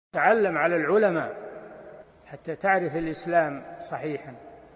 تعلم على العلماء حتى تعرف الإسلام صحيحا.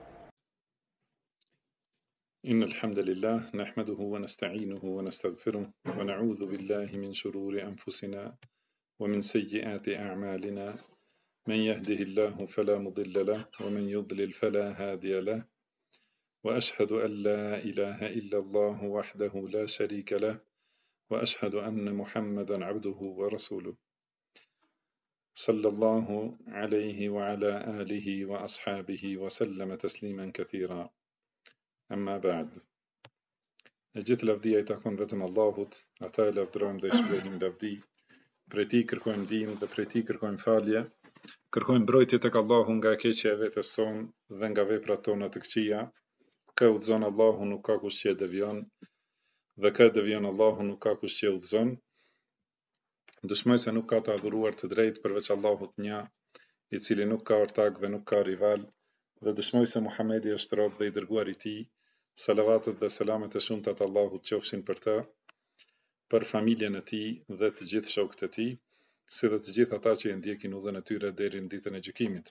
إن الحمد لله نحمده ونستعينه ونستغفره ونعوذ بالله من شرور أنفسنا ومن سيئات أعمالنا، من يهده الله فلا مضل له ومن يضلل فلا هادي له، وأشهد أن لا إله إلا الله وحده لا شريك له، وأشهد أن محمدا عبده ورسوله، صلى الله عليه وعلى آله وأصحابه وسلم تسليما كثيرا. أما بعد. Gjithë lavdia I takon vetëm Allahut, ata e lavdrojmë dhe I shprehim lavdi, prej Tij kërkojmë ndihmë dhe prej Tij kërkojmë falje, kërkojmë mbrojtje tek Allahu nga e keqja e vetes sonë dhe nga veprat tona të këqija. Kë udhëzon Allahu nuk ka kush që e devion, dhe kë devion Allahu nuk ka kush që e udhëzon. Dëshmoj se nuk ka të adhuruar të drejtë përveç Allahut një, I cili nuk ka ortak dhe nuk ka rival, dhe dëshmoj se Muhamedi është rob dhe I dërguari I Tij. Salavatet dhe selamet e shumta të Allahut qofshin për të, për familjen e tij dhe të gjithë shokët e tij, si dhe të gjithë ata që e ndjekin udhën e tyre deri në ditën e gjykimit.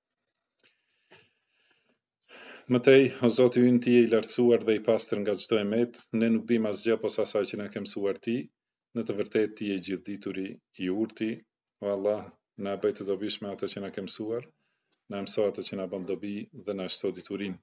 Mëtej, o Zoti ynë, Ti je I lartësuar dhe I pastër nga çdo emet, ne nuk dim asgjë posa asaj që na ke mësuar Ti, në të vërtetë Ti je I gjithdituri, I urti, o Allah, na bëj të dobishme atë që na ke mësuar, na mëso atë që na bën dobi dhe na shto diturinë.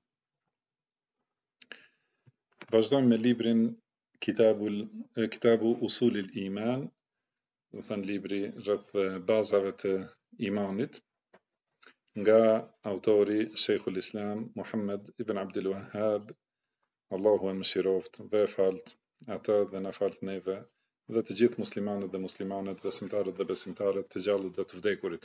Vazhdojmë me librin Kitabu Usulil Iman, do thënë libri rreth bazave të imanit, nga autori Sheikhul Islam Muhammad ibn Abdul Wahhab, Allahu e mëshiroft dhe e falt atë dhe na falt neve dhe të gjithë muslimanët dhe muslimanet, besimtarët dhe besimtarët, të gjallët dhe të vdekurit.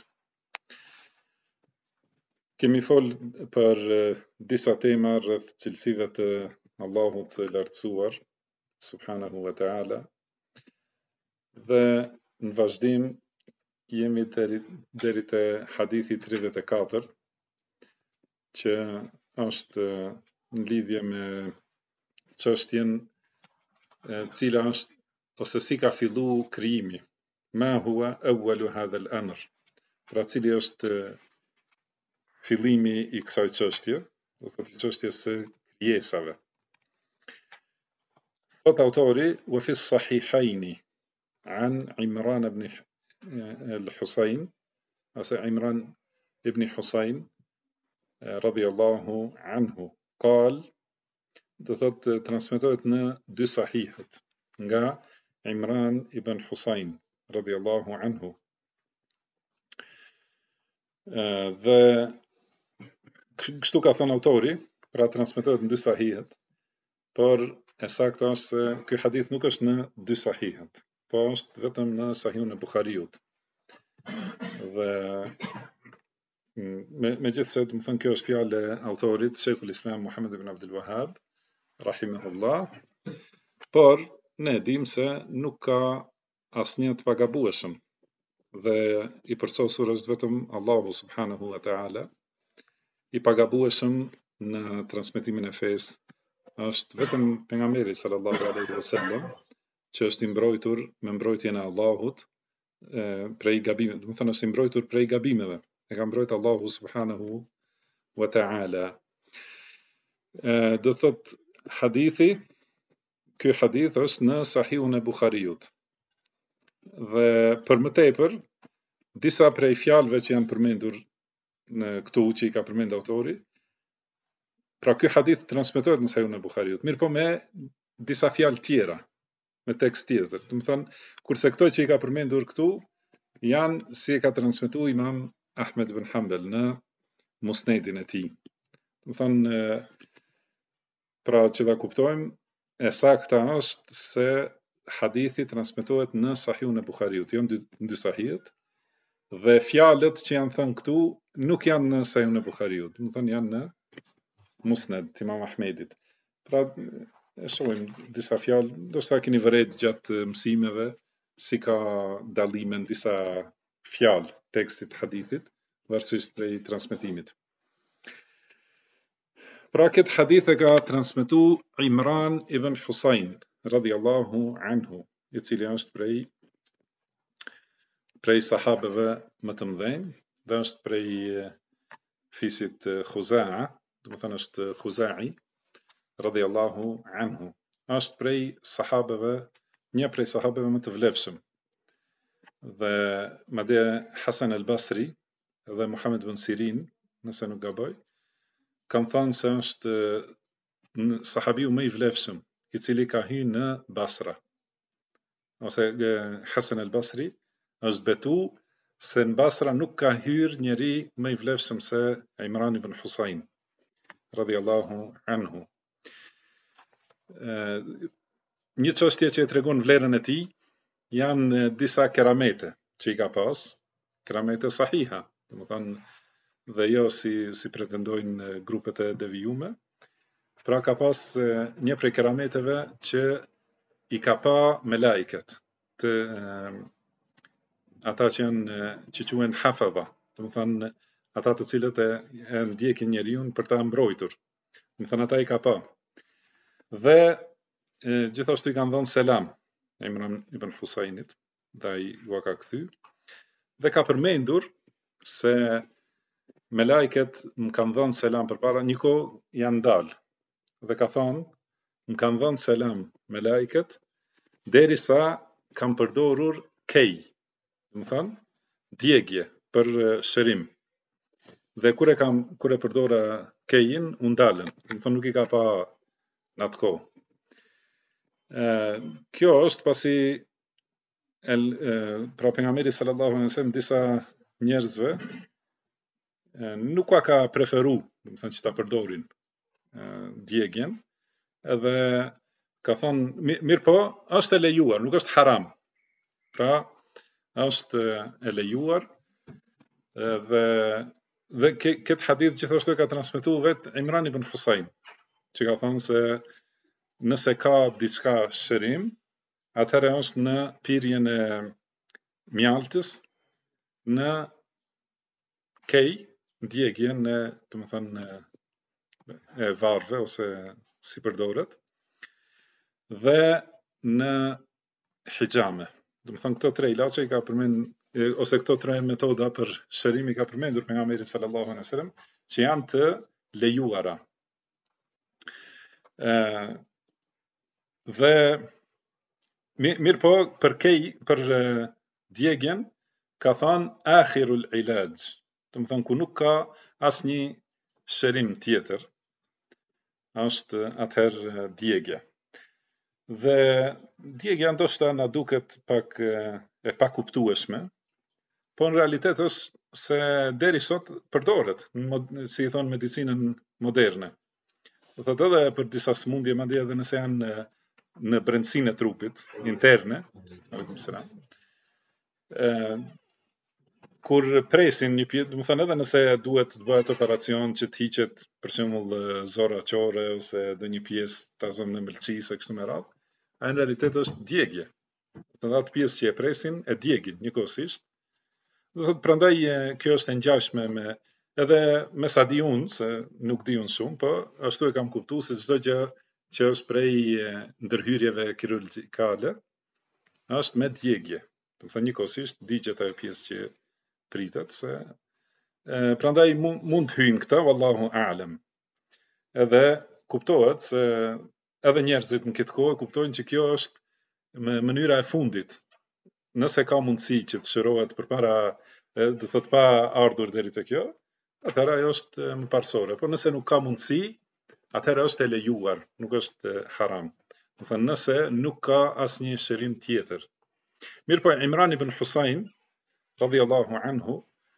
Kemi fol për disa tema rreth cilësive të Allahut të lartësuar, subhanahu wa ta'ala, dhe në vazhdim jemi deri te hadithi 34, që është në lidhje me çështjen cila është ose si ka fillu krijimi. Ma huwa awwalu hadha al-amr. Pra cili është fillimi I kësaj çështje, do thotë çështjes së krijesave. Thot autori, wa fi s-sahihajni an Imran ibn al-Husayn, ose Imran ibn Husayn radhiyallahu anhu, qal, do thot transmetohet në dy sahihet nga Imran ibn Husayn radhiyallahu anhu. Dhe kështu ka thënë autori, pra transmetohet në dy sahihet, por e saktë është se ky hadith nuk është në dy sahihet, po është vetëm në sahihun e Buhariut. Dhe megjithse, do të thënë, kjo është fjalë e autorit Sheikhul Islam Muhammad ibn Abdul Wahhab rahimahullah, por ne dim se nuk ka asnjë të pagabueshëm, dhe I përsosur është vetëm Allahu subhanahu wa ta'ala, I pagabueshëm në transmetimin e fesë është vetëm pejgamberi sallallahu alaihi wasallam, që është I mbrojtur me mbrojtjen e Allahut prej gabimeve, do të thënë është I mbrojtur prej gabimeve. E ka mbrojtur Allahu subhanahu wa ta'ala. Do thot hadithi, ky hadith është në Sahihun e Buhariut. Dhe për më tepër, disa prej fjalëve që janë përmendur në këtu që I ka përmendur autori, pra ky hadith transmetohet në Sahihun e Buhariut, mirë po me disa fjalë tjera, me tekst tjetër. Do të thënë, kurse këto që I ka përmendur këtu janë si e ka transmetuar Imam Ahmed ibn Hanbal në Musnedin e tij. Do të thënë, pra që ta kuptojmë, e sakta është se hadithi transmetohet në Sahihun e Buhariut, jo në dy sahihet, dhe fjalët që janë thënë këtu nuk janë në Sahihun e Buhariut, do të thënë janë në Musned të Imam Ahmedit. Pra e shohim disa fjalë, ndoshta keni vëret gjatë mësimeve si ka dallime në disa fjalë tekstit hadithit, varësisht prej transmetimit. Pra këtë hadith e ka transmetu Imran ibn Husayn radhiyallahu anhu, I cili është prej prej sahabeve më të mëdhenj dhe është prej fisit Khuza'a, do të thënë është Khuza'i radhiyallahu anhu. Është prej sahabeve, një prej sahabeve më të vlefshëm. Dhe madje Hasan al-Basri dhe Muhammed ibn Sirin, nëse nuk gaboj, kanë thënë se është sahabiu më i vlefshëm i cili ka hyrë në Basra. Ose Hasan al-Basri është betu se në Basra nuk ka hyrë njeri më i vlefshëm se Imran ibn Husayn radhiyallahu anhu. Një çështje që e tregon vlerën e tij janë disa keramete që i ka pas, keramete sahiha, domethënë dhe jo si pretendojnë grupet e devijume. Pra ka pas një prej kerameteve që i ka pa me laiket, ata që janë që quhen hafadha, domethënë ata të cilët e ndjekin njeriu për ta mbrojtur. Domethënë ata i ka pa. Dhe gjithashtu i kanë dhënë selam Imran ibn Husainit, dhe ai u ka kthy dhe ka përmendur se me laiket më kanë dhënë selam përpara, një kohë janë dalë dhe ka thonë më kanë dhënë selam me laiket derisa kam përdorur kej, do të thonë djegje për shërim. Dhe kur e përdora kejin, u ndalën, do të thonë nuk i ka pa në atë kohë. Kjo është pasi pra pejgamberi sallallahu alaihi wasallam disa njerëzve nuk ka preferu, do të thënë që ta përdorin djegjen, edhe ka thonë mirë po, është e lejuar, nuk është haram. Pra është e lejuar dhe këtë hadith gjithashtu ka transmetuar vet Imran ibn Husayn, që ka thonë se nëse ka diçka shërim, atëherë është në pirjen e mjaltës, në kej, djegjen e, domethënë e varreve ose si përdoret, dhe në hijame. Domethënë këto tre ilaçe i ka përmend ose këto tre metoda për shërim i ka përmendur pejgamberi sallallahu alaihi wasallam që janë të lejuara. Dhe mirë po për djegjen ka thënë akhirul ilaj, domethënë ku nuk ka asnjë shërim tjetër, është atëherë djegja. Dhe djegja ndoshta na duket pak e pakuptueshme, po në realitet është se deri sot përdoret, si i thonë medicinën moderne. Do thotë edhe për disa sëmundje, madje edhe nëse janë në brendësinë e trupit interne, kur presin një pjesë, do të thënë edhe nëse duhet të bëhet operacion që të hiqet për shembull zora qore ose ndonjë pjesë ta zënë në mëlçisë kështu me radhë, ai në realitet është djegje. Do atë pjesë që e presin e djegin njëkohësisht. Do thotë prandaj kjo është e ngjashme me edhe me sa di unë, se nuk di unë shumë, po ashtu e kam kuptuar se çdo gjë që është prej ndërhyrjeve kirurgjikale është me djegje. Do thënë njëkohësisht digjet ajo pjesë që pritet, se prandaj mund të hyjnë këta, wallahu a'lam. Edhe kuptohet se edhe njerëzit në këtë kohë kuptojnë që kjo është mënyra e fundit. Nëse ka mundësi që të shërohet përpara, do thotë pa ardhur deri te kjo, atëherë ajo është më parsorë. Por nëse nuk ka mundësi, atëherë është e lejuar, nuk është haram. Do thënë nëse nuk ka asnjë shërim tjetër. Mirë po Imran ibn Husayn radhiyallahu anhu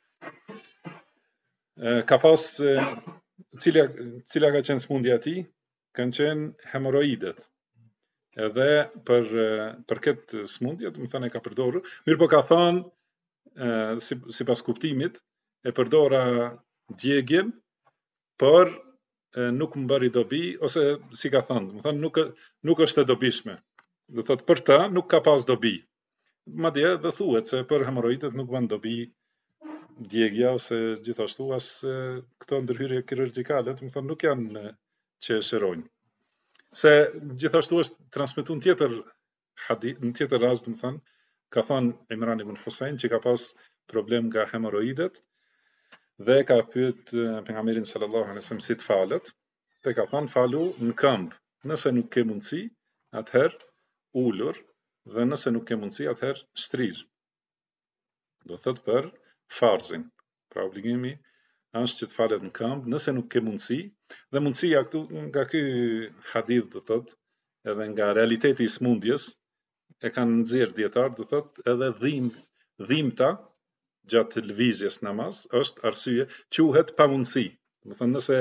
ka pas cila ka qenë smundja e tij, kanë qenë hemoroidet. Edhe për këtë smundje, do të thënë e ka përdorur, mirë po ka thënë sipas kuptimit e përdora djegjen, por nuk më bëri dobi, ose si ka thënë, do të thënë nuk është e dobishme. Do thotë për ta nuk ka pas dobi. Madje dhe thuhet se për hemoroidet nuk bën dobi djegja ose gjithashtu as këto ndërhyrje kirurgjikale, do të thënë nuk janë që shërojnë. Se gjithashtu është transmetuar në tjetër hadith, në tjetër rast, do të thënë, ka thënë Imran ibn Husain që ka pas problem nga hemoroidet dhe ka pyet pejgamberin sallallahu alaihi wasallam si të falet, dhe ka thënë falu në këmbë. Nëse nuk ke mundësi, atëherë ulur, dhe nëse nuk ke mundësi, atëherë shtrir. Do thot për farzin. Pra obligimi është që të falet në këmbë, nëse nuk ke mundësi, dhe mundësia këtu nga ky hadith do thot, edhe nga realiteti i smundjes, e kanë nxjerrë dietar, do thot edhe dhimbta gjatë lëvizjes namaz është arsye, quhet pamundësi. Do thënë nëse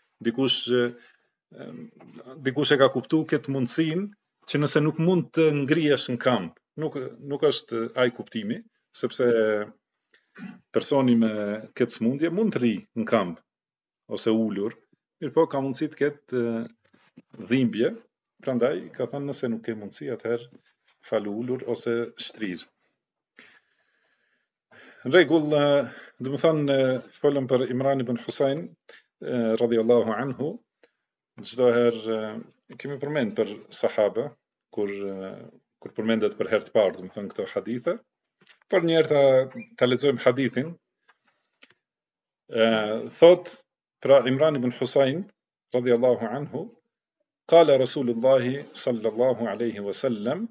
dikush e ka kuptuar këtë mundësinë që nëse nuk mund të ngrihesh në këmbë, nuk është ai kuptimi, sepse personi me këtë smundje mund të rri në këmbë ose ulur, mirëpo ka mundësi të ketë dhimbje, prandaj ka thënë nëse nuk ke mundësi, atëherë falu ulur ose shtrir. Në rregull, do të thonë folëm për Imran ibn Husain radhiyallahu anhu, çdo herë kemi përmend për sahabe kur përmendet për herë të parë, do të thonë këto hadithe. Por njerë ta lexojmë hadithin. Thot pra Imran ibn Husain radhiyallahu anhu, qala Rasulullah sallallahu alaihi wasallam,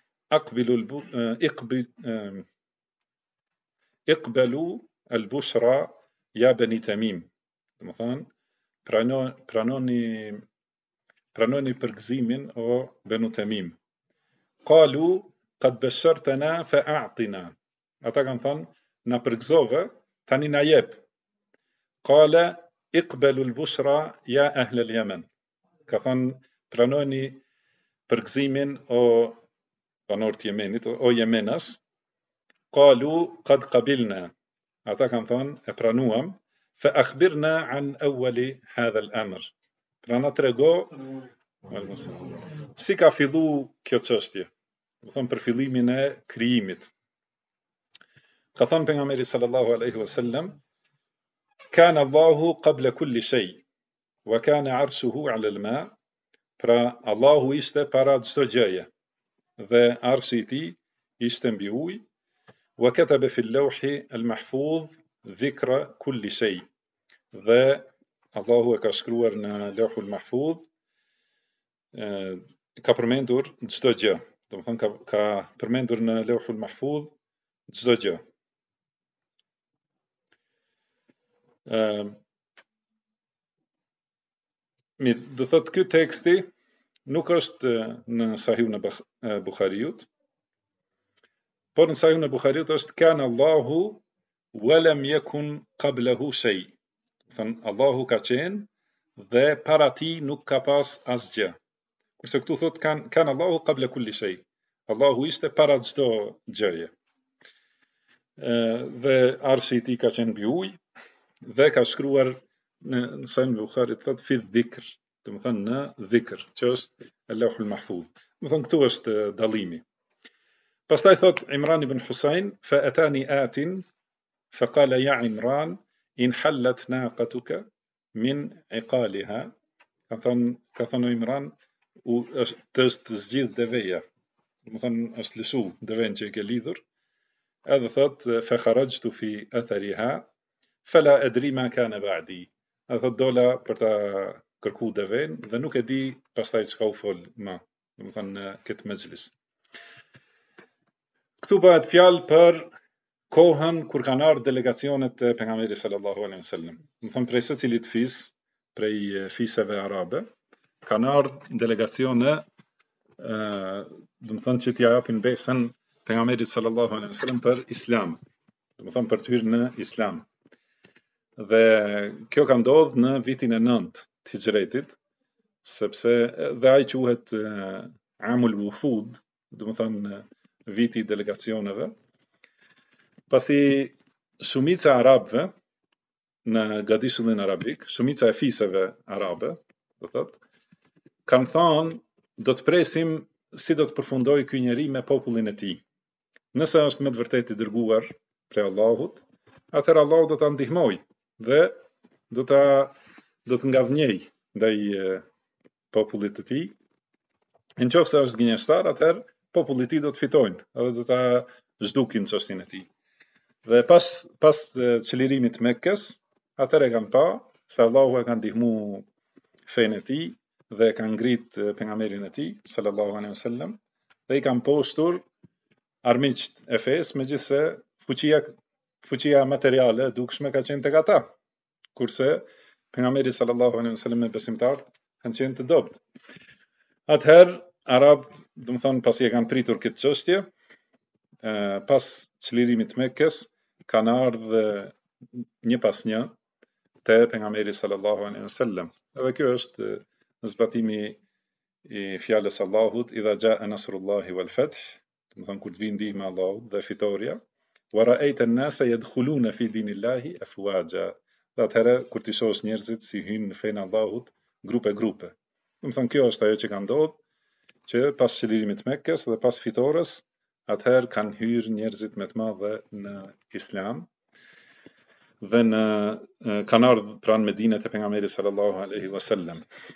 iqbalu al-bushra ya bani Tamim. Do të thonë pranoni përgëzimin o Banu Tamim. Qalu qad bashartana fa a'tina. Ata kanë thënë, na përgëzove, tani na jep. Qala iqbalu al-bushra ya ahl al-Yaman. Ka thënë, pranoni përgëzimin o banorët Yemenit, o Yemenas. Qalu qad qabilna. Ata kanë thënë, e pranuam. Fa akhbirna an awwali hadha al-amr. Pra na trego si ka fillu kjo çështje. Do thënë për fillimin e krijimit. Ka thënë pejgamberi sallallahu alaihi wasallam, kana Allahu qabla kulli shay, wa kana arshuhu ala al-ma. Pra Allahu ishte para çdo gjëje dhe arshi i tij ishte mbi ujë. Wa kataba fi al-lawhi al-mahfuz dhikra kulli shay. Dhe Allahu e ka shkruar në Lauhul Mahfuz, ka përmendur çdo gjë. Do të thonë ka përmendur në Lauhul Mahfuz çdo gjë. Mirë, do thotë ky teksti nuk është në Sahihun e Buhariut, por në Sahihun e Buhariut është kana Allahu wa lam yakun qablahu shay. Do thënë Allahu ka qenë dhe para tij nuk ka pas asgjë. Kurse këtu thot kana Allahu qabla kulli shay. Allahu ishte para çdo gjëje. Dhe arshi i tij ka qenë mbi ujë dhe ka shkruar në Sahihun e Buharit thot fi dhikr, do të thënë në dhikr, që është Lauhul Mahfuz. Do të thënë këtu është dallimi. Pastaj thot Imran ibn Husain, fa atani atin fa qala ya Imran in hallat naqatuka min iqaliha. Ka thënë Imran, të zgjidh deveja. Do të thënë është lëshu deven që e ke lidhur. Edhe thot fa kharajtu fi athariha fala adri ma kana ba'di. Edhe thot dola për ta kërku deven dhe nuk e di pastaj çka u fol më. Do të thënë në këtë mexhlis. Këtu bëhet fjalë për kohën kur kanë ardhur delegacionet e pejgamberit sallallahu alaihi wasallam. Do të thënë prej secilit fis, prej fiseve arabe, kanë ardhur delegacione, do të thënë që t'i japin besën pejgamberit sallallahu alaihi wasallam për Islam. Do të thënë për të hyrë në Islam. Dhe kjo ka ndodhur në vitin e 9 të Hijretit, sepse dhe ai quhet Amul Wufud, do të thënë viti i delegacioneve. Pasi shumica arabëve në gadishullin arabik, shumica e fiseve arabe, do thot, kanë thënë do të presim si do të përfundojë ky njeri me popullin e tij. Nëse është me të vërtetë i dërguar prej Allahut, atëherë Allahu do ta ndihmojë dhe do të ngavnjej ndaj popullit të tij. Nëse është gënjeshtar, atëherë populli i tij do të fitojnë, edhe zhdukin çështjen e tij. Dhe pas çlirimit të Mekkës, atëherë e kanë pa se Allahu e ka ndihmu fenë e tij dhe e ka ngrit pejgamberin e tij sallallahu alaihi wasallam dhe i kanë postur armiqt e fesë, megjithse fuqia materiale e dukshme ka qenë tek ata, kurse pejgamberi sallallahu alaihi wasallam me besimtarët kanë qenë të dobët. Atëherë arabët, do të thonë, pasi e kanë pritur këtë çështje, pas çlirimit të Mekkës, kanë ardhur një pas një te pejgamberi sallallahu alaihi wasallam. Edhe kjo është zbatimi i fjalës Allahut, idha jaa nasrullahi wal fath, do të thonë kur të vinë ndihma e Allahut dhe fitoria, wa ra'aita an-nasa yadkhuluna fi dinillahi afwaja. Dhe atëherë kur ti shohësh njerëzit si hyjnë në fenë e Allahut grupe. Do të thonë kjo është ajo që ka ndodhur, që pas çlirimit të Mekkës dhe pas fitores, atëherë kanë hyrë njerëzit më të madhe në Islam dhe kanë ardhur pranë Medinës e pejgamberit sallallahu alaihi wasallam.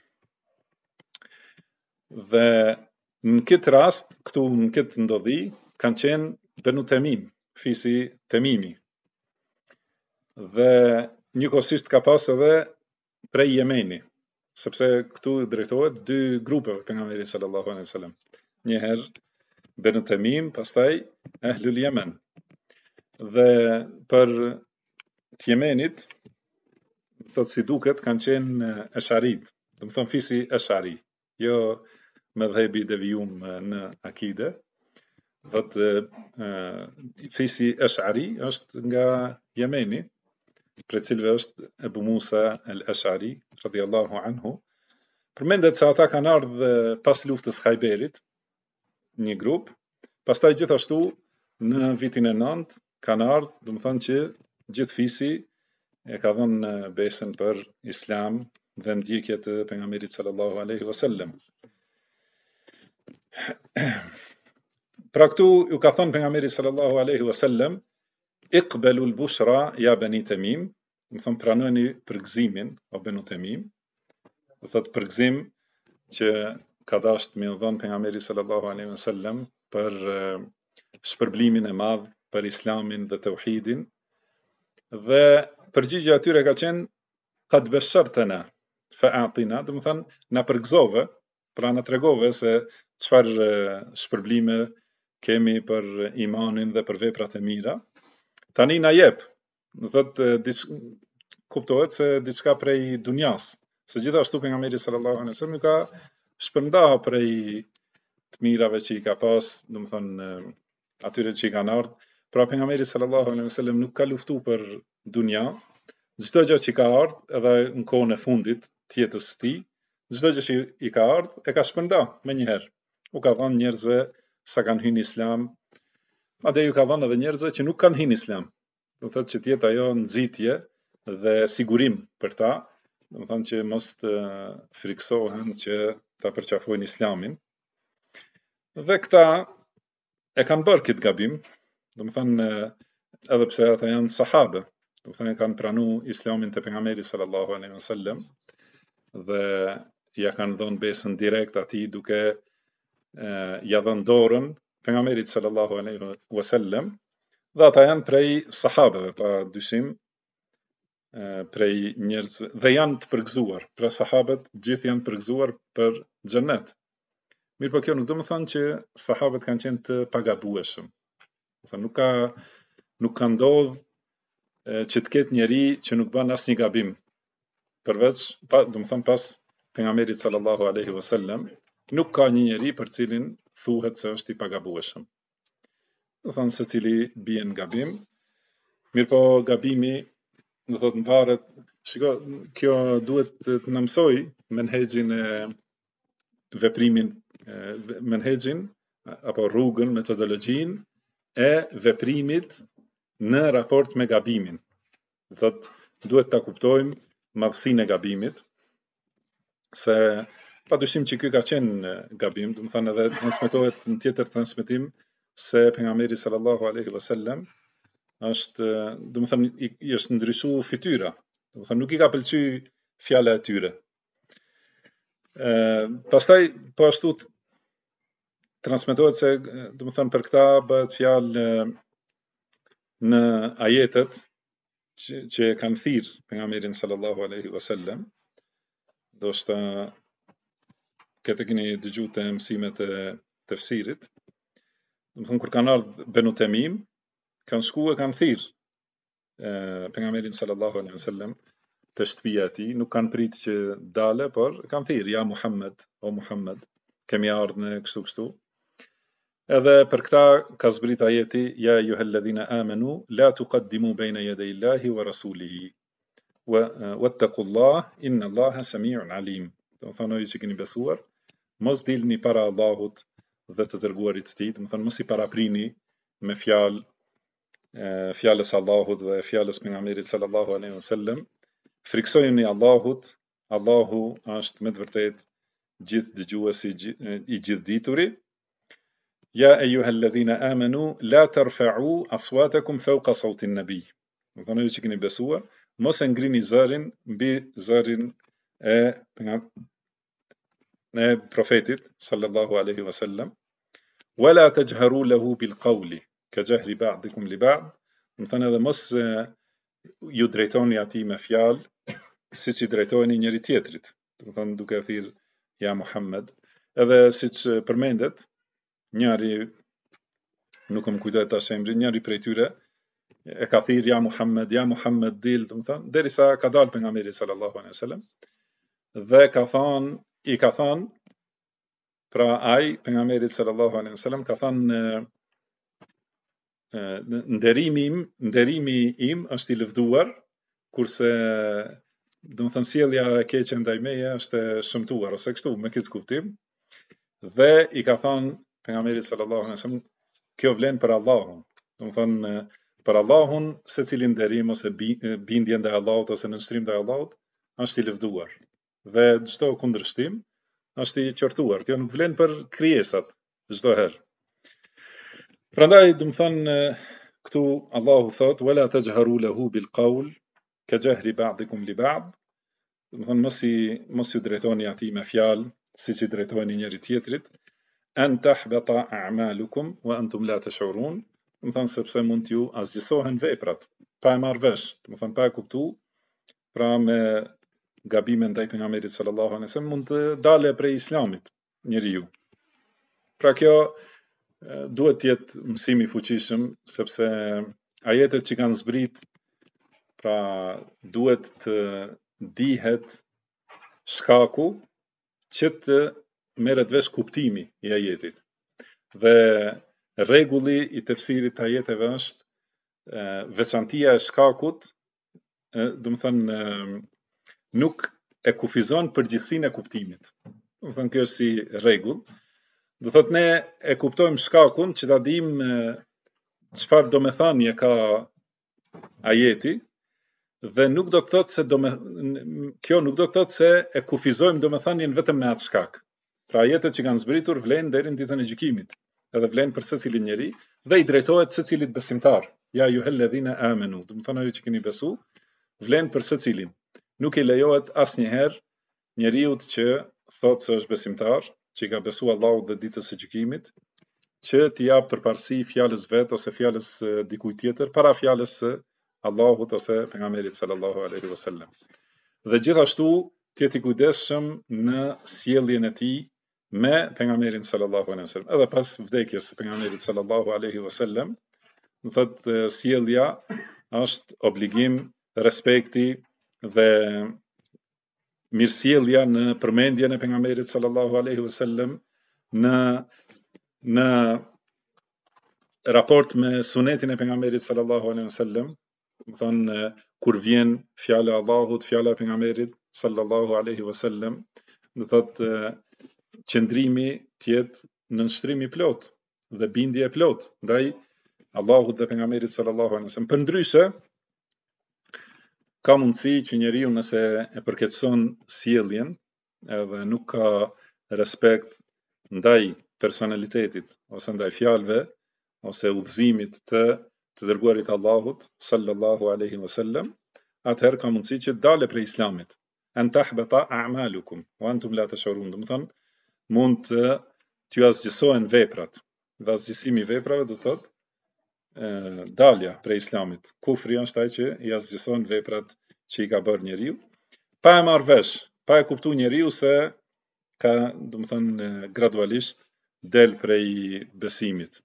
Dhe në këtë rast, këtu në këtë ndodhi, kanë qenë Banu Tamim, fisi Temimi. Dhe njëkohësisht ka pas edhe prej Jemeni, sepse këtu drejtohet dy grupeve pejgamberit sallallahu alaihi wasallam. Një herë Banu Tamim, pastaj Ahlul Yemen. Dhe për të Jemenit, thot si duket, kanë qenë Esharit, do të thonë fisi Eshari, jo medhebi devijum në akide. Thot fisi Eshari është nga Jemeni, për cilëve është Ebu Musa al-Ash'ari radhiyallahu anhu. Përmendet se ata kanë ardhur pas luftës Khajberit, një grup, pastaj gjithashtu në vitin e 9 kanë ardhur, do të thonë që gjithë fisi e ka dhënë besën për Islam dhe ndjekje të pejgamberit sallallahu alaihi wasallam. Pra këtu ju ka thënë pejgamberi sallallahu alaihi wasallam, iqbalu al-bushra ya bani Tamim, do të thonë pranoni përgëzimin o Banu Tamim, do thotë përgëzim që ka dashur me dhënë pejgamberi sallallahu alaihi wasallam për shpërblimin e madh për Islamin dhe tauhidin. Dhe përgjigjja atyre ka qenë qad bashartana fa'atina, do të thonë na përgëzove, pra na tregove se çfarë shpërblime kemi për imanin dhe për veprat e mira. Tani na jep, do thotë kuptohet se diçka prej dunjas, se gjithashtu pejgamberi sallallahu alaihi wasallam ka shpërnda prej të mirave që i ka pas, do të thonë atyre që i kanë ardhur. Pra pejgamberi sallallahu alaihi wasallam nuk ka luftu për dunja, çdo gjë që ka ardhur edhe në kohën e fundit të jetës së tij, çdo gjë që i ka ardhur e ka shpërnda menjëherë. U ka dhënë njerëzve sa kanë hyrë në Islam, madje ju ka dhënë edhe njerëzve që nuk kanë hyrë në Islam. Do thotë që të jetë ajo nxitje dhe sigurim për ta, do të thonë që mos të friksohen që ta përqafojnë Islamin. Dhe këta e kanë bërë këtë gabim, do të thonë edhe pse ata janë sahabe, do të thonë kanë pranuar Islamin te pejgamberi sallallahu alaihi wasallam dhe ja kanë dhënë besën direkt atij duke ja dhënë dorën pejgamberit sallallahu alaihi wasallam, dhe ata janë prej sahabeve, pa dyshim, prej njerëz dhe janë të përgëzuar. Pra sahabët gjithë janë përgëzuar për xhennet. Mirë, po kjo nuk do të thonë që sahabët kanë qenë të pagabueshëm. Do thonë nuk ka ndodhur që të ketë njeri që nuk bën asnjë gabim, përveç do të thonë pas pejgamberit sallallahu alaihi wasallam, nuk ka një njeri për cilin thuhet se është i pagabueshëm. Do thonë secili bie në gabim. Mirë, po gabimi do thotë në varet, shiko, kjo duhet të na mësoj menhexhin e veprimin, menhexhin apo rrugën, metodologjin e veprimit në raport me gabimin. Do thotë duhet ta kuptojmë madhësinë e gabimit, se padyshim që ky ka qenë gabim, do të thonë edhe transmetohet në tjetër transmetim se pejgamberi sallallahu alaihi wasallam është, do të thonë i është ndryshuar fytyra, do të thonë nuk i ka pëlqyer fjala e tyre. Pastaj po ashtu transmetohet se do të thënë për këta bëhet fjalë në ajetet që e kanë thirr pejgamberin sallallahu alaihi wasallam. Do shta këtë keni dëgju të mësimet e tefsirit. Do të thënë kur kanë ardhur Benu Temim, kanë shku e kanë thirr pejgamberin sallallahu alaihi wasallam të shtëpia e tij, nuk kanë prit që dale, por kanë thirr ja Muhammed, o Muhammed, kemi ardhur në kështu. Edhe për këta ka zbrit ajeti ja ayyuhalladhina amanu la tuqaddimu bayna yaday Allahi wa rasulihi wattaqullaha innallaha samiun alim. Do të thonë që keni besuar, mos dilni para Allahut dhe të dërguarit të tij, do të thonë mos I paraprini me fjalës Allahut dhe fjalës pejgamberit sallallahu alaihi wasallam. Friksojeni Allahut, Allahu është me të vërtetë gjithë dëgjuesi I gjithë dituri. Ja ayyuhalladhina amanu la tarfa'u aswatakum fawqa sawti an-nabi. Do thonë që keni besuar, mos e ngrini zërin mbi zërin e profetit sallallahu alaihi wasallam. Wala tajharu lahu bil qawli ka jahri ba'dikum li ba'd. Do thonë edhe mos ju drejtoni atij me fjalë siç I drejtoheni njëri tjetrit. Do thonë duke thirr ja Muhammed, edhe siç përmendet njëri, nuk më kujtohet tash emri, njëri prej tyre e ka thirr ja Muhammed dil, do të thonë derisa ka dalë pejgamberi sallallahu alaihi wasallam dhe I ka thonë pra ai pejgamberi sallallahu alaihi wasallam ka thonë nderimi im është I lëvduar, kurse do të thënë sjellja e keqe ndaj meje është e shëmtuar ose kështu me këtë kuptim. Dhe I ka thënë pejgamberi sallallahu alaihi wasallam kjo vlen për Allahun. Do të thënë për Allahun secili nderim ose bindje ndaj Allahut ose nënshtrim ndaj Allahut është I lëvduar. Dhe çdo kundërshtim është I qortuar. Kjo nuk vlen për krijesat çdo herë. Prandaj do të thënë këtu Allahu thot wala tajharu lahu bil qawl ka jahri ba'dikum li ba'd. Do të thënë mos ju drejtoni atij me fjalë siç I drejtoheni njëri tjetrit. An tahbata a'malukum wa antum la tash'urun. Do të thënë sepse mund t'ju asgjësohen veprat pa e marrë vesh, do të thënë pa e kuptuar, pra me gabime ndaj pejgamberit sallallahu alaihi wasallam mund të dalë prej islamit njeriu. Pra kjo duhet të jetë mësim I fuqishëm, sepse ajetet që kanë zbrit, pra duhet të dihet shkaku që të merret vesh kuptimi I ajetit. Dhe rregulli I tefsirit të ajeteve është veçantia e shkakut, do të thënë nuk e kufizon përgjithsinë e kuptimit. Do të thënë kjo është si rregull. Do thotë ne e kuptojmë shkakun që ta dimë çfarë domethënie ka ajeti dhe nuk do të thotë se kjo nuk do të thotë se e kufizojmë domethënien vetëm me atë shkak. Pra ajetet që kanë zbritur vlen deri në ditën e gjykimit, edhe vlen për secilin njeri dhe I drejtohet secilit besimtar. Ja ayyuhalladhina amanu, do të thonë ajo që keni besu, vlen për secilin. Nuk I lejohet asnjëherë njeriu që thotë se është besimtar, që I ka besu Allahut dhe ditës së gjykimit, që t'i jap përparësi fjalës vet ose fjalës dikujt tjetër para fjalës së Allahut ose pejgamberit sallallahu alaihi wasallam. Dhe gjithashtu të jetë I kujdesshëm në sjelljen e tij me pejgamberin sallallahu alaihi wasallam. Edhe pas vdekjes së pejgamberit sallallahu alaihi wasallam, do thotë sjellja është obligim, respekti dhe mirësjellja në përmendjen e pejgamberit sallallahu alaihi wasallam, në raport me sunetin e pejgamberit sallallahu alaihi wasallam, do thonë kur vjen fjala e Allahut, fjala e pejgamberit sallallahu alaihi wasallam, do thotë qëndrimi të jetë në nënshtrim I plot dhe bindje e plot ndaj Allahut dhe pejgamberit sallallahu alaihi wasallam. Përndryshe ka mundësi që njeriu nëse e përkeqëson sjelljen edhe nuk ka respekt ndaj personalitetit ose ndaj fjalëve ose udhëzimit të dërguarit Allahut sallallahu alaihi wasallam, atëherë ka mundësi që dalë prej islamit. An tahbata a'malukum wa antum la tash'urun. Do të thonë mund të t'ju asgjësohen veprat. Dhe asgjësimi i veprave do thotë dalja prej islamit. Kufri është ai që i asgjëson veprat që i ka bërë njeriu, pa e marrë vesh, pa e kuptuar njeriu se ka, do të thonë, gradualisht del prej besimit.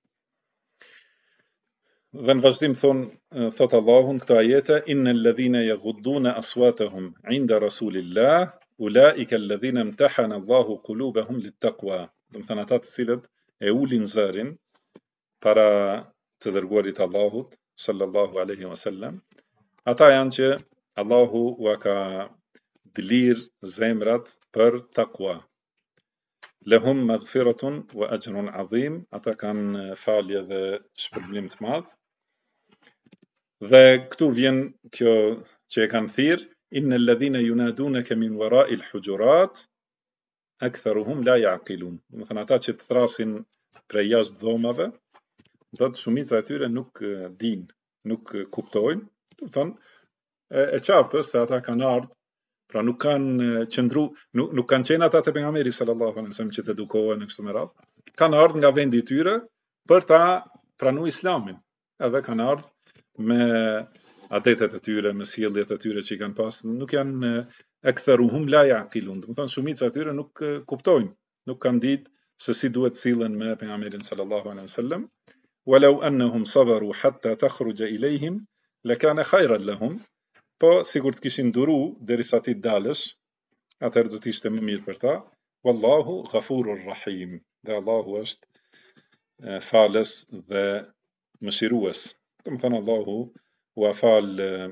Dhe në vazhdim thot Allahu në këto ajete, innal ladhina yaghudduna aswatahum 'inda rasulillah ulaika alladhina imtahana Allahu qulubahum littaqwa. Do të thonë ata të cilët e ulin zërin para të dërguarit Allahut sallallahu alaihi wasallam, ata janë që Allahu ua ka dlir zemrat për taqwa. Lahum maghfiratun wa ajrun adhim, ata kanë falje dhe shpërblim të madh. Dhe këtu vjen kjo që e kanë thirr, innal ladhina yunadunaka min wara'il hujurat aktharuhum la ya'qilun. Do thënë ata që të thrasin prej jashtë dhomave, do të shumica e tyre nuk dinë, nuk kuptojnë. Do thonë e qartë është se ata kanë ardhur, pra nuk kanë qëndru, nuk kanë qenë ata të pejgamberit sallallahu alaihi wasallam që të edukohen në kështu me radhë. Kanë ardhur nga vendi i tyre për ta pranuar islamin. Edhe kanë ardhur me adetet e tyre, me sjelljet e tyre që i kanë pas, nuk janë aktharuhum la yaqilun. Do thonë shumica e tyre nuk kuptojnë, nuk kanë ditë se si duhet sillen me pejgamberin sallallahu alaihi wasallam. Walau annahum sabaru hatta takhruja ilayhim lakana khayran lahum. Po sigur të kishin duru derisa ti dalësh, atëherë do të ishte më mirë për ta. Wallahu ghafurur rahim. Dhe Allahu është falës dhe mëshirues. Do të thonë Allahu ua fal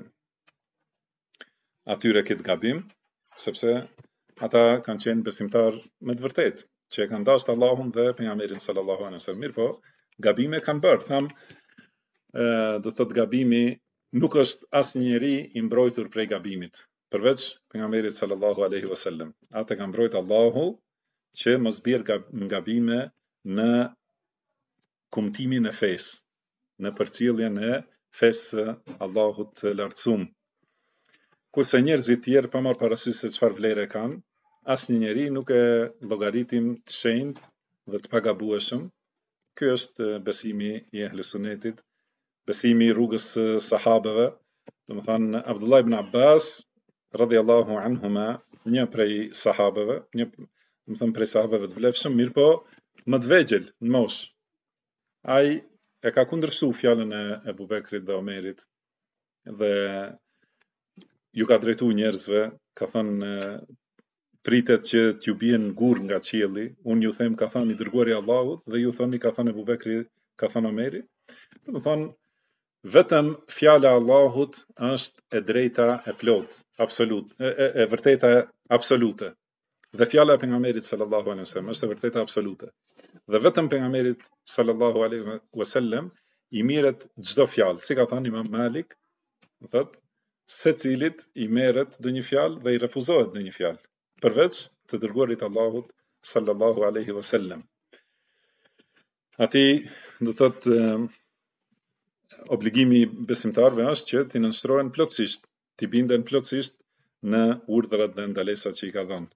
atyre këtë gabim, sepse ata kanë qenë besimtar me të vërtetë, që e kanë dashur Allahun dhe pejgamberin sallallahu alaihi wasallam. Mirë po, gabime kanë bërë, do thotë gabimi nuk është asnjëri i mbrojtur prej gabimit, përveç pejgamberit sallallahu alaihi wasallam. Atë ka mbrojt Allahu që mos bjerë gabime në kumtimin e fesë, në përcjelljen e fesë Allahut të lartësuar. Kurse njerëzit tjerë pa marrë parasysh se çfarë vlere kanë, asnjë njeri nuk e llogaritim të shenjtë dhe të pagabueshëm. Ky është besimi i Ahlus Sunnetit, besimi i rrugës së sahabeve, domethënë Abdullah ibn Abbas radhiyallahu anhuma, një prej sahabeve, domethënë prej sahabeve të vlefshëm, mirë po më të vegjël në moshë. Ai e ka kundërshtuar fjalën e Ebu Bekrit dhe Omerit dhe ju ka drejtuar njerëzve, ka thënë pritet që t'ju bien gur nga qielli, unë ju them ka thënë i dërguari i Allahut dhe ju thoni ka thënë Ebu Bekri, ka thënë Omeri. Domethënë vetëm fjala e Allahut është e drejta e plot, absolut, e vërteta absolute. Dhe fjala e pejgamberit sallallahu alaihi wasallam është e vërteta absolute. Dhe vetëm pejgamberit sallallahu alaihi wasallam i mirret çdo fjalë, si ka thënë Imam Malik, thotë secilit i merret ndonjë fjalë dhe i refuzohet ndonjë fjalë, përveç të dërguarit Allahut sallallahu alaihi wasallam. Ati do thotë obligimi i besimtarëve është që të nënshtrohen plotësisht, të binden plotësisht në urdhrat dhe ndalesat që i ka dhënë.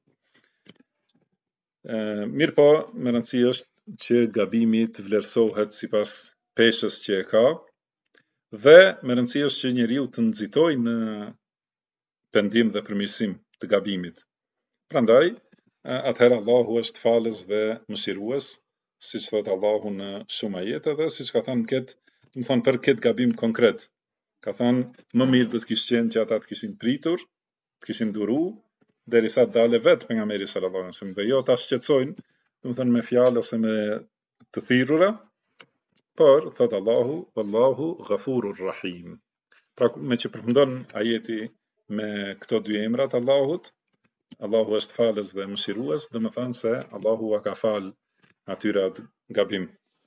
Mirë po, me rëndësi është që gabimi të vlerësohet sipas peshës që e ka, dhe me rëndësi është që njeriu të nxitojë në pendim dhe përmirësim të gabimit. Prandaj, atëherë Allahu është falës dhe mëshirues, siç thot Allahu në shumë ajete dhe siç ka thënë këtë, më thonë për këtë gabim konkret. Ka thënë më mirë do të kishte qenë që ata të kishin pritur, të kishin duru derisa të dalë vetë pejgamberi sallallahu alaihi wasallam, dhe jo ta shqetësojnë, do të thonë me fjalë ose me të thirrura, por thot Allahu, wallahu ghafurur rahim. Pra me që përfundon ajeti me këto dy emrat Allahut, Allahu është falës dhe mëshirues, do të thonë se Allahu a ka fal atyre atë gabim.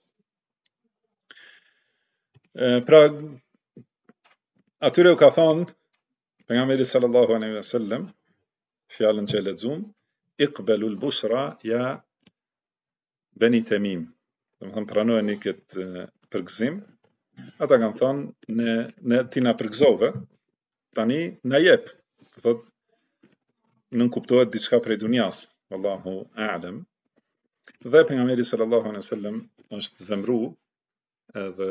Pra atyre u ka thonë pejgamberi sallallahu alaihi wasallam fjalën që e lexuam, iqbalul bushra ya bani Tamim. Do të thonë pranojeni këtë përgëzim. Ata kanë thonë ne ti na përgëzove, tani na jep. Do thotë nën kuptohet diçka prej dunjas, wallahu a'lam. Dhe pejgamberi sallallahu alaihi wasallam është zemru edhe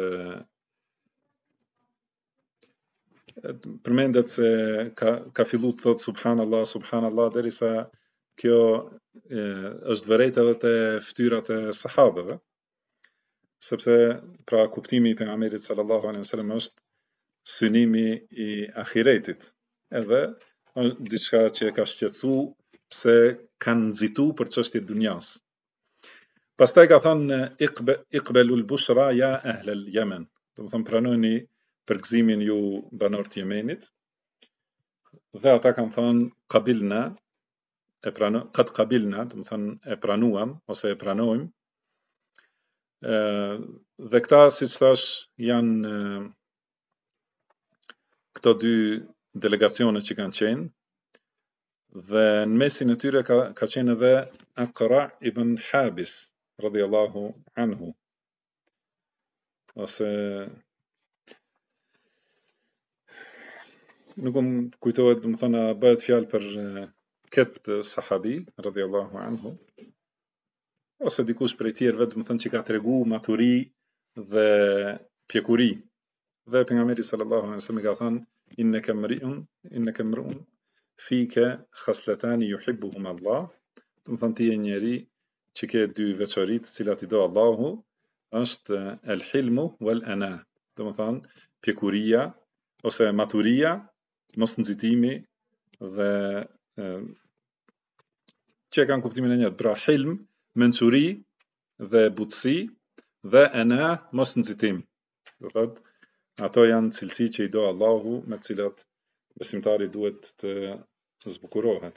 përmendet se ka fillu të thot subhanallah, subhanallah, derisa kjo është vërejt edhe te ftyrat e sahabeve, sepse pra kuptimi i pejgamberit sallallahu alaihi wasallam është synimi i ahiretit, edhe diçka që ka shqetësu pse kanë nxitu për çështjet dunjas. Pastaj ka thënë iqbalul bushra ya ahlal Yemen, do të thonë pranoni përgëzimin ju banorët e Yemenit. Dhe ata kanë thënë qabilna, qad qabilna, do të thonë e pranuam ose e pranojmë. Dhe këta, siç thash, janë këto dy delegacione që kanë qenë, dhe në mesin e tyre ka qenë edhe Aqra ibn Habis radhiyallahu anhu, ose nuk më kujtohet, do të thonë bëhet fjalë për këtë sahabi radhiyallahu anhu, ose dikush prej tjerëve, do të thonë që ka tregu maturi dhe pjekuri. Dhe pejgamberi sallallahu alaihi wasallam ka thënë innaka mru'un fika khaslatani yuhibbuhum Allah, do të thonë ti je njeri që ke dy veçori të cilat i do Allahu, është el-hilmu wal-ana, do të thonë pjekuria ose maturia, mos nxitimi dhe që kanë kuptimin e njëjtë, pra hilm, mençuri dhe butësi, dhe ana mos nxitim. Do thotë ato janë cilësi që i do Allahu, me të cilat besimtari duhet të zbukurohet.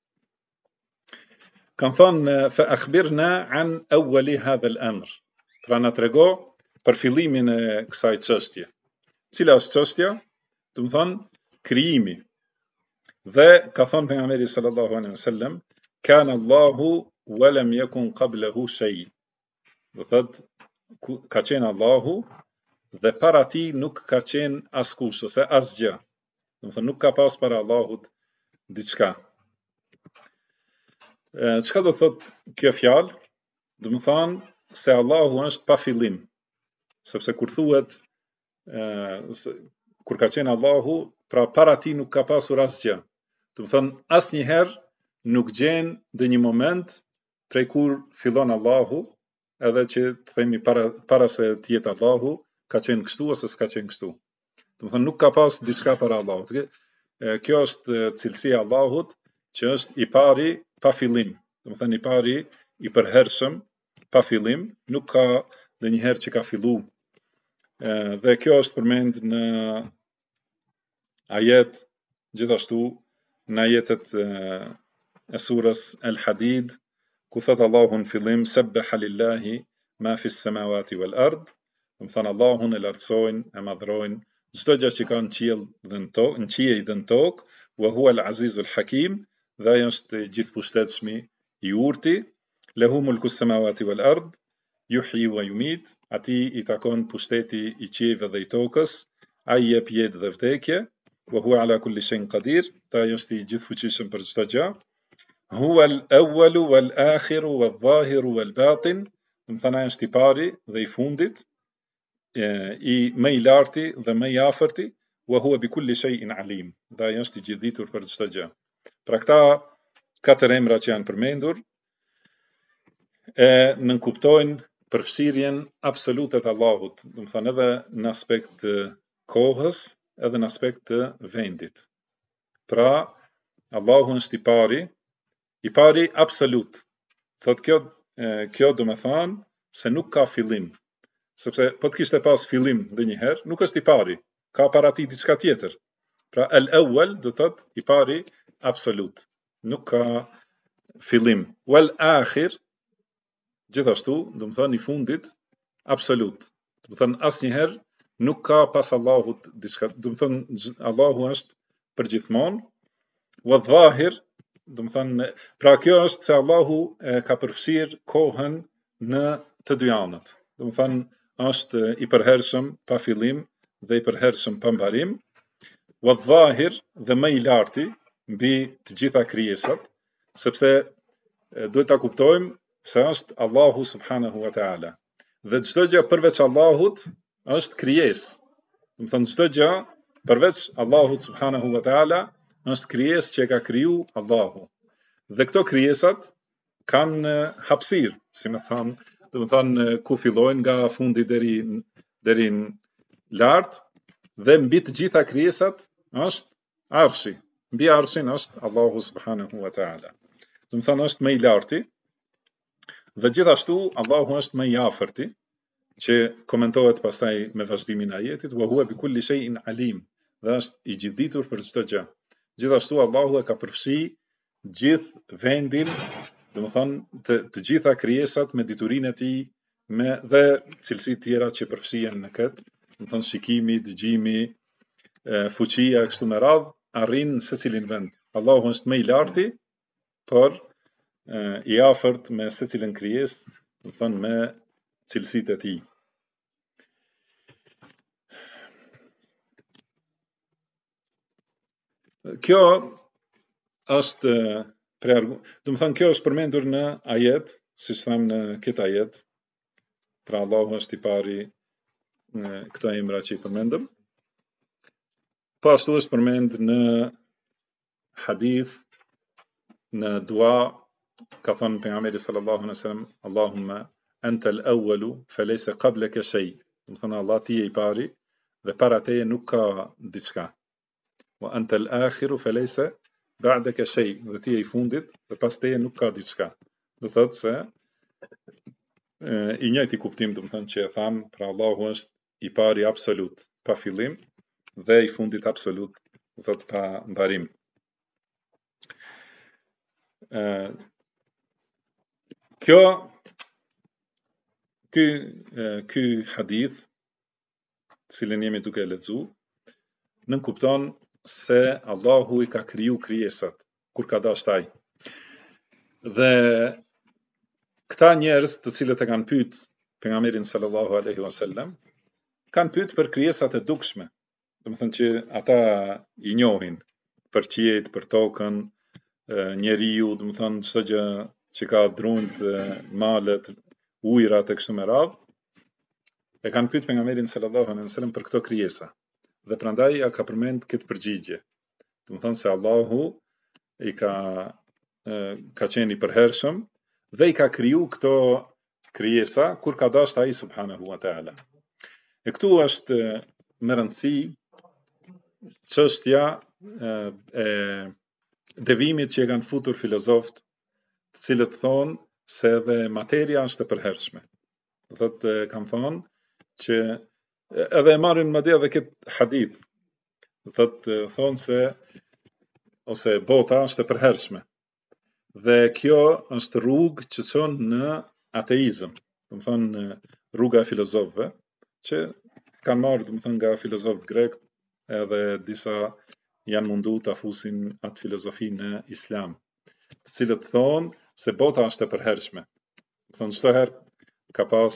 Kan thënë fa akhbirna an awwali hadha al-amr, pra na trego për fillimin e kësaj çështje. Cila është çështja? Do të thonë krijimi. Dhe ka thënë pejgamberi sallallahu alaihi wasallam, kana Allahu wa lam yakun qablahu shay. Do thotë ka qenë Allahu dhe para ti nuk ka qenë askush ose asgjë. Do të thonë nuk ka pas para Allahut diçka. Çka do thot kjo fjalë? Do të thonë se Allahu është pa fillim. Sepse kur thuhet kur ka qenë Allahu, pra para ti nuk ka pasur asgjë. Do të thonë asnjëherë nuk gjen ndonjë moment prej kur fillon Allahu, edhe që të themi para se të jetë Allahu, ka qenë kështu ose s'ka qenë kështu. Do të thonë nuk ka pas diçka para Allahut. Kjo është cilësia e Allahut, që është i pari pa fillim. Do të thonë i pari i përhershëm pa fillim, nuk ka ndonjëherë që ka filluar. Dhe kjo është përmend në ajet, gjithashtu në ajetet e surës El-Hadid, ku thot Allahu në fillim sabbaha lillahi ma fi s-samawati wal ard, do të thonë Allahun e lartësojnë, e madhrojnë çdo gjë që ka në qiell dhe në tokë, në qiell dhe në tokë, wa huwa al-azizul hakim, dhe ai është gjithëpushtetshmi i urti, lehu mulku s-samawati wal ard, yuhyi wa yumit, atij i takon pushteti i qiejve dhe i tokës, ai jep jetë dhe vdekje, wa huwa ala kulli shay'in qadir, ai është i gjithfuqishëm për çdo gjë. Huwa al-awwalu wal-akhiru wal-zahiru wal-batin, do të thonë ai është i pari dhe i fundit, i më i larti dhe më i afërti, wa huwa bi kulli shay'in alim, dhe ai është i gjithditur për çdo gjë. Pra këta katër emra që janë përmendur nënkuptojnë përfshirjen absolute të Allahut, do të thonë edhe në aspekt të kohës, edhe në aspekt të vendit. Pra Allahu është i pari absolut. Thot kjo do të thonë se nuk ka fillim. Sepse po të kishte pas fillim ndonjëherë, nuk është i pari, ka para ti diçka tjetër. Pra el-awwal do thot i pari absolut, nuk ka fillim. Wal akhir gjithashtu, do të thonë i fundit absolut. Do të thonë asnjëherë nuk ka pas Allahut diçka, do të thonë Allahu është përgjithmonë. Wa dhahir, do të thonë, pra kjo është se Allahu ka përfshirë kohën në të dy anët. Do të thonë është i përhershëm pa fillim dhe i përhershëm pa mbarim. Wa dhahir, dhe më i larti mbi të gjitha krijesat, sepse duhet ta kuptojmë se është Allahu subhanahu wa ta'ala. Dhe çdo gjë përveç Allahut është krijesë. Do të thonë çdo gjë përveç Allahut subhanahu wa ta'ala është krijesë që e ka kriju Allahu. Dhe këto krijesat kanë hapësirë, si më thonë, do të thonë ku fillojnë nga fundi deri në lart, dhe mbi të gjitha krijesat është Arshi. Mbi Arshin është Allahu subhanahu wa ta'ala. Do të thonë është më i larti. Dhe gjithashtu Allahu është më i afërti, që komentohet pastaj me vazhdimin e ajetit, wa huwa bi kulli shay'in alim, dhe është i gjithditur për çdo gjë. Gjithashtu Allahu e ka përfshi gjithë vendin, domethënë të gjitha krijesat me diturinë e tij, me dhe cilësi tjera që përfshihen në këtë, domethënë shikimi, dëgjimi, fuqia kështu me radhë, arrin në secilin vend. Allahu është më i larti, por i afërt me secilën krijesë, domethënë me cilësitë e tij. Kjo është domethënë kjo është përmendur në ajet, siç tham në këtë ajet. Pra Allahu është i pari në këto emra që i përmendëm. Po ashtu është përmend në hadith, në dua, ka thënë pejgamberi sallallahu alaihi wasallam, Allahumma anta al-awwalu falaysa qablaka shay. Do të thonë Allah ti je i pari dhe para teje nuk ka diçka. Wa anta al-akhiru falaysa ba'daka shay. Dhe ti je i fundit dhe pas teje nuk ka diçka. Do thotë se i njëjti kuptim, do të thonë që e tham, pra Allahu është i pari absolut, pa fillim, dhe i fundit absolut, do thotë pa mbarim. Ky hadith, cilën jemi duke lexuar, nënkupton se Allahu i ka kriju krijesat kur ka dashur ai. Dhe këta njerëz të cilët e kanë pyet pejgamberin sallallahu alaihi wasallam, kanë pyet për krijesat e dukshme. Domethënë që ata i njohin, për qiejt, për tokën, njeriu, domethënë çdo gjë që ka drunt, malet, ujrat e kështu me radhë, e kanë pyet pejgamberin sallallahu alaihi wasallam për këto krijesa. Dhe prandaj ja ka përmend këtë përgjigje. Domethënë se Allahu i ka qenë i përhershëm dhe i ka kriju këto krijesa kur ka dashur ai subhanahu wa ta'ala. E këtu është me rëndësi çështja e devimit që e kanë futur filozofët, të cilët thonë se edhe materia është e përhershme. Do thotë kanë thonë që edhe e marrin madje edhe këtë hadith. Do thotë thonë se ose bota është e përhershme. Dhe kjo është rrugë që çon në ateizëm. Do të thonë rruga e filozofëve që kanë marrë, do të thonë, nga filozofët grekë, edhe disa janë mundu të afusin atë filozofi në islam, të cilët thonë se bota është e përhershme. Do të thonë çdo herë ka pas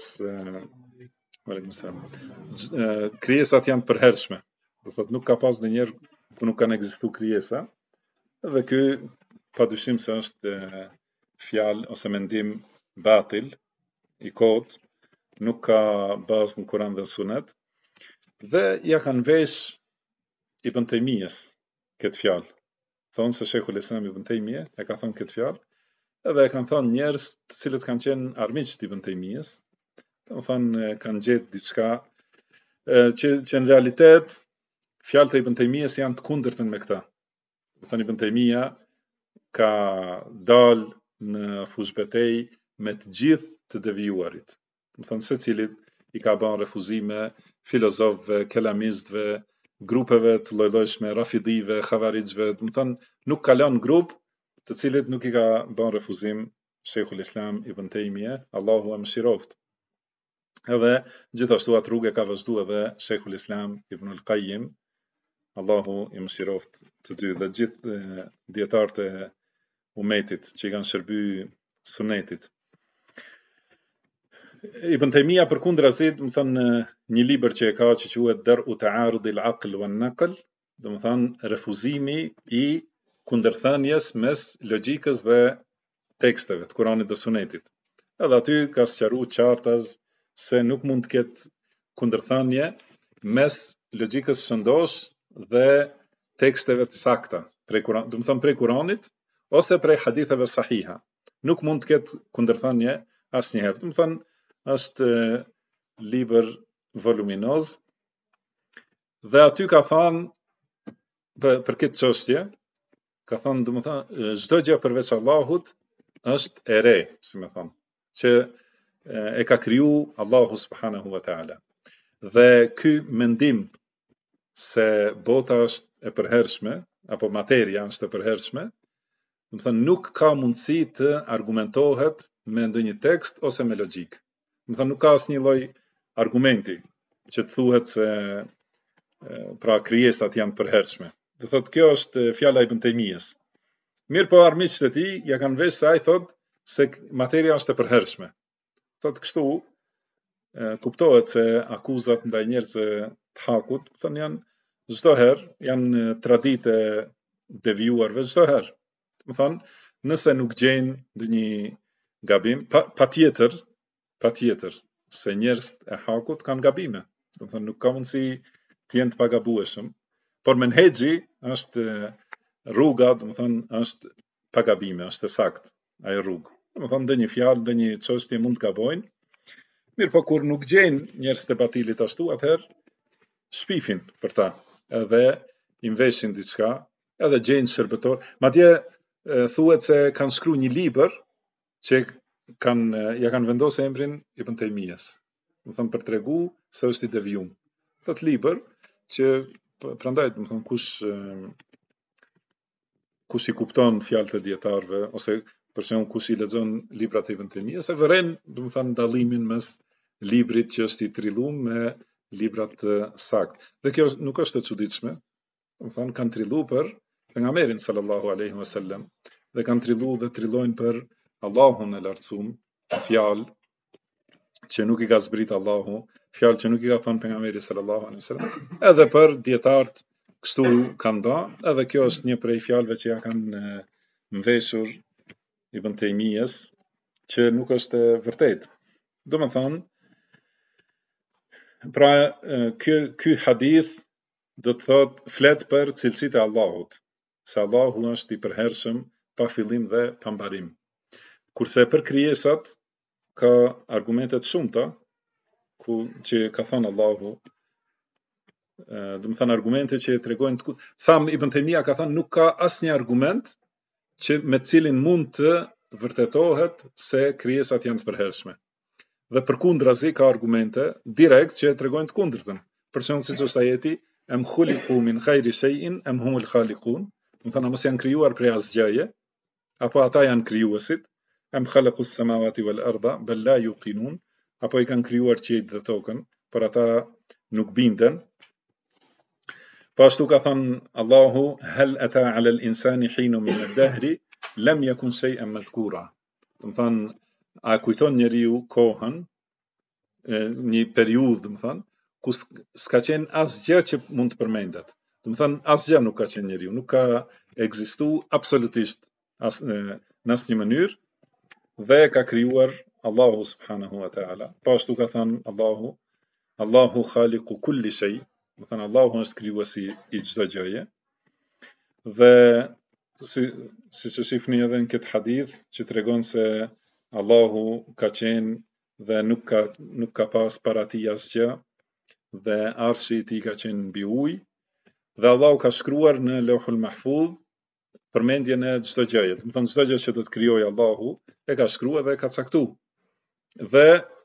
krijesat janë përhershme. Do thotë nuk ka pas ndonjëherë ku nuk kanë ekzistuar krijesa. Dhe ky padyshim se është fjalë ose mendim batil, i kot, nuk ka bazë në Kur'an dhe Sunet. Dhe ja kanë vesh Ibn Taymiyes këtë fjalë. Thonë se Sheikhul Islam Ibn Taymiyja e ka thënë këtë fjalë, edhe e kanë thënë njerëz të cilët kanë qenë armiq të Ibn Taymiyes, do të thonë kanë gjetë diçka që në realitet fjalët e Ibn Taymiyes janë të kundërtën me këtë. Do thonë Ibn Taymiyja ka dalë në fushbetej me të gjithë të devijuarit. Do thonë secilit i ka bën refuzime filozofëve, kelamistëve, grupeve të lloj-llojshme, rafidive, xhavarixhve, do të thonë nuk ka lënë grup të cilët nuk i ka bën refuzim Sheikhul Islam Ibn Taymiyja, Allahu e mëshiroft. Edhe gjithashtu atë rrugë ka vazhduar edhe Sheikhul Islam Ibn al-Qayyim, Allahu i mëshiroft të dy dhe gjithë dietarët e umetit që i kanë shërbyer sunetit. Ibn Taymiyja përkundrazi, do të thonë një libër që e ka që quhet Dar'u Ta'arud al-Aql wan-Naql, do të thonë refuzimi i kundërthënies mes logjikës dhe teksteve të Kuranit dhe Sunetit. Edhe aty ka sqaruar qartas se nuk mund të ketë kundërthënie mes logjikës shëndosh dhe teksteve të sakta, do të thënë prej Kuranit ose prej haditheve sahiha. Nuk mund të ketë kundërthënie asnjëherë. Do të thënë është libër voluminoz dhe aty ka thënë për këtë çështje, ka thënë do të thënë çdo gjë përveç Allahut është e re, si më thon, që e ka kriju Allahu subhanahu wa taala. Dhe ky mendim se bota është e përhershme apo materia është e përhershme, do të thënë nuk ka mundësi të argumentohet me ndonjë tekst ose me logjik. Do të thënë nuk ka asnjë lloj argumenti që të thuhet se pra krijesat janë përhershme. Do thotë kjo është fjala e Ibn Taymijës. Mirë po armiqtë e tij ja kanë vesh se ai thotë se materia është e përhershme. Thotë kështu kuptohet se akuzat ndaj njerëzve të hakut, thonë janë çdo herë, janë traditë devijuarve çdo herë. Do thonë, nëse nuk gjejnë ndonjë gabim, patjetër se njerëzit e hakut kanë gabime. Do thonë nuk ka mundësi të jenë të pagabueshëm, por menhexhi është rruga, do thonë është pa gabime, është e saktë ai rrugë. Do thonë ndonjë fjalë, ndonjë çështje mund të gabojnë. Mirë po kur nuk gjejnë njerëz të batilit ashtu, atëherë shpifin për ta, edhe i veshin diçka, edhe gjejnë shërbëtor. Madje thuhet se kanë shkruar një libër që ja kanë vendosur emrin Ibn Taymijës. Do thonë për tregu se është i devijum. Thot libër që prandaj do thonë kush i kupton fjalët e dietarëve ose për shembull kush i lexon librat e Ibn Taymijës e vëren do thonë dallimin mes librit që është i trilluar me librat të saktë. Dhe kjo nuk është e çuditshme. Do thonë kanë trilluar për pejgamberin sallallahu alaihi wasallam dhe kanë trilluar dhe trillojnë për Allahun e lartësuar, fjalë që nuk i ka zbrit Allahu, fjalë që nuk i ka thënë pejgamberi sallallahu alaihi wasallam, edhe për dietarët kështu kanë dhënë, edhe kjo është një prej fjalëve që ja kanë mveshur Ibn Taymijës, që nuk është e vërtetë. Domethënë, pra ky hadith do të thotë flet për cilësitë e Allahut, se Allahu është i përhershëm pa fillim dhe pa mbarim. Kurse për krijesat ka argumente të shumta që ka thënë Allahu, do të thënë argumente që tregojnë tham Ibn Taymija ka thënë nuk ka asnjë argument që me cilin mund të vërtetohet se krijesat janë të përhershme. Dhe përkundrazi ka argumente direkt që tregojnë të kundërtën. Për shembull siç është ajeti em khuliqu min khayri shay'in am humul khaliqun, do të thënë mos janë krijuar prej asgjëje, apo ata janë krijuesit, em khalaqu as-samawati wal arda bal la yuqinun, apo i kanë krijuar qiejt dhe tokën, por ata nuk binden. Po ashtu ka thënë Allahu hal ata 'ala al-insani hinun min ad-dahri lam yakun shay'an madhkura. Do të thënë a kujton njeriu kohën, një periudhë, do të thënë, ku s'ka qenë asgjë që mund të përmendet. Do të thënë asgjë nuk ka qenë njeriu, nuk ka ekzistuar absolutisht në asnjë mënyrë dhe ka krijuar Allahu subhanahu wa taala. Po ashtu ka thënë Allahu khaliqu kulli shay, do thënë Allahu është krijuesi i çdo gjëje. Dhe siç e shihni edhe në këtë hadith që tregon se Allahu ka qenë dhe nuk ka pas para tij asgjë dhe arshi i tij ka qenë mbi ujë dhe Allahu ka shkruar në Lauhul Mahfudh përmendjen e çdo gjëje. Do të thonë çdo gjë që do të krijojë Allahu e ka shkruar dhe e ka caktuar. Dhe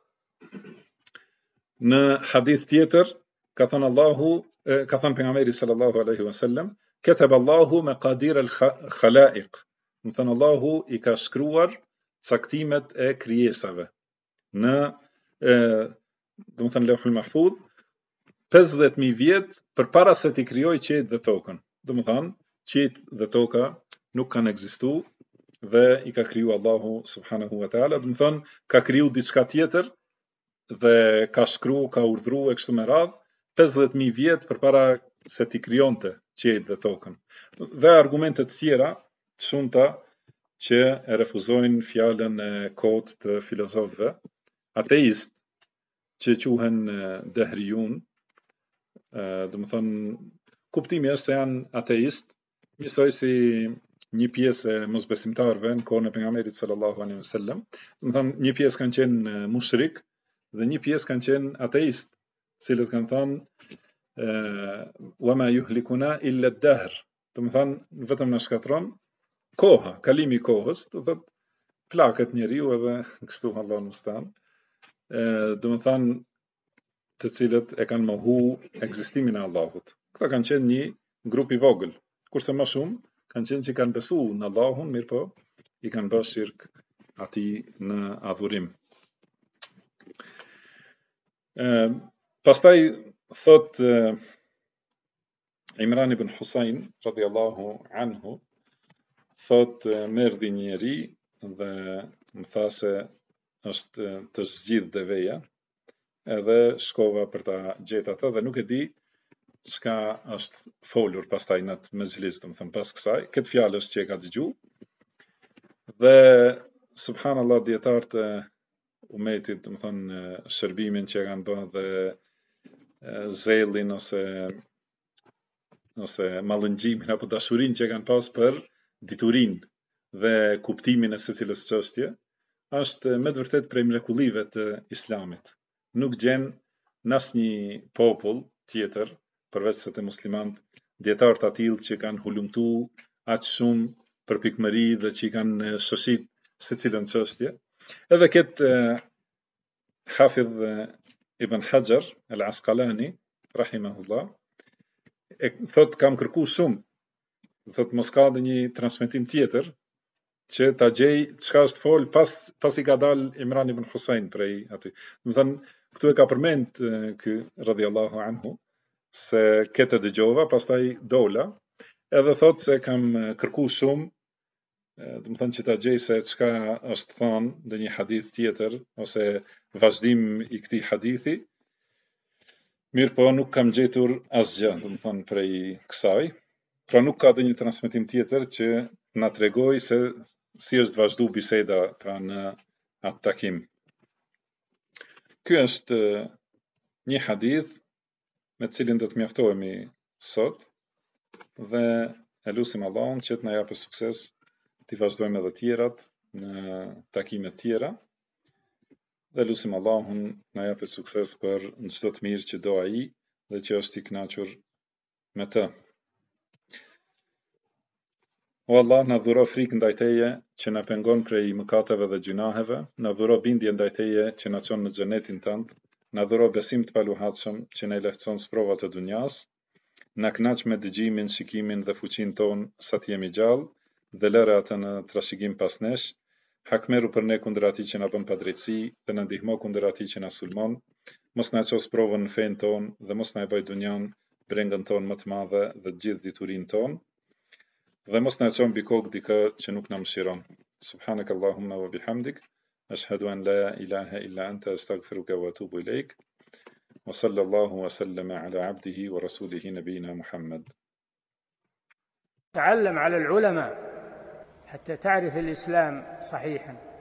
në hadith tjetër ka thënë pejgamberi sallallahu alaihi wasallam kataba Allahu maqadir al-khalaiq. Do thënë Allahu i ka shkruar caktimet e krijesave në do të thënë Lauhul Mahfudh 50000 vjet përpara se t'i krijojë qiejt dhe tokën. Do të thënë qiejt dhe toka nuk kanë ekzistuar dhe i ka kriju Allahu subhanahu wa taala. Do të thënë ka kriju diçka tjetër dhe ka shkruar, ka urdhëruar kështu me radhë 50000 vjet përpara se t'i krijonte qiejt dhe tokën. Dhe argumente të tjera të shumta që e refuzojnë fjalën e kotë të filozofëve, ateist që quhen dehriun, do të thonë kuptimi është se janë ateist, njësoj si një pjesë e mosbesimtarëve në kohën e pejgamberit sallallahu alaihi wasallam, do të thonë një pjesë kanë qenë mushrik dhe një pjesë kanë qenë ateist, cilët kanë thënë wama yuhlikuna illa ad-dahr, do të thonë vetëm na shkatron koha, kalimi i kohës, do thotë plaket njeriu edhe kështu Allahu mustan. Do të thonë të cilët e kanë mohu ekzistimin e Allahut. Këta kanë qenë një grup i vogël, kurse më shumë kanë qenë që kanë besu në Allahun, mirë po i kanë bërë shirk atij në adhurim. Pastaj thot Imran ibn Husayn radhiyallahu anhu, thot më erdhi një njeri dhe më tha se është të zgjidh deveja, edhe shkova për ta gjetë atë dhe nuk e di çka është folur pastaj në atë mezhlis, do të thënë pas kësaj, këtë fjalë është që e ka dëgju. Dhe subhanallahu dietarët e umetit, do të thënë shërbimin që kanë bërë dhe zellin ose mallëngjimin apo dashurinë që kanë pas për diturinë dhe kuptimin e secilës çështje, është me të vërtetë prej mrekullive të Islamit. Nuk gjen në asnjë popull tjetër, përveç se të muslimanët, dietarë të tillë që kanë hulumtu aq shumë për pikmëri dhe që kanë shoshit secilën çështje. Edhe këtë Hafidh Ibn Hajar al-Asqalani rahimahullah e thot kam kërku shumë, thot mos ka një transmetim tjetër që ta gjej çka është fol pas i ka dal Imran ibn Husayn prej aty. Do të thënë këtu e ka përmend ky radhiyallahu anhu se këtë dëgjova, pastaj dola, edhe thot se kam kërku shumë, do të thënë që ta gjej se çka është thënë në një hadith tjetër ose vazhdim i këtij hadithi. Mirë po nuk kam gjetur asgjë, do të thënë prej kësaj. Pra nuk ka ndonjë transmetim tjetër që na tregoj se si është vazhdu biseda pra në atë takim. Ky është një hadith me cilin do të mjaftohemi sot dhe e lutim Allahun që të na japë sukses të vazhdojmë edhe tjerat në takime tjera dhe lutim Allahun na japë sukses për në çdo të mirë që do ai dhe që është i kënaqur me të. O Allah, na dhuro frikë ndaj Teje që na pengon prej mëkateve dhe gjunaheve, na dhuro bindje ndaj Teje që na çon në xhenetin tënd, na dhuro besim të paluhatshëm që na lehtëson sprovat e dunjas, na kënaq me dëgjimin, shikimin dhe fuqinë ton sa të jemi gjallë dhe lëre atë në trashëgim pas nesh, hakmeru për ne kundër atij që na bën padrejtësi dhe na ndihmo kundër atij që na sulmon, mos na ços provën në fen ton dhe mos na e bëj dunjan brengën ton më të madhe dhe të gjithë diturinë ton. Dhe mos na çon mbi kokë dikë që nuk na mëshiron. Subhanak Allahumma wa bihamdik, ashhadu an la ilaha illa anta astaghfiruka wa atubu ilaik. Wa sallallahu wa sallama ala abdihi wa rasulihi nabiyina Muhammad. تعلم على العلماء حتى تعرف الإسلام صحيحا.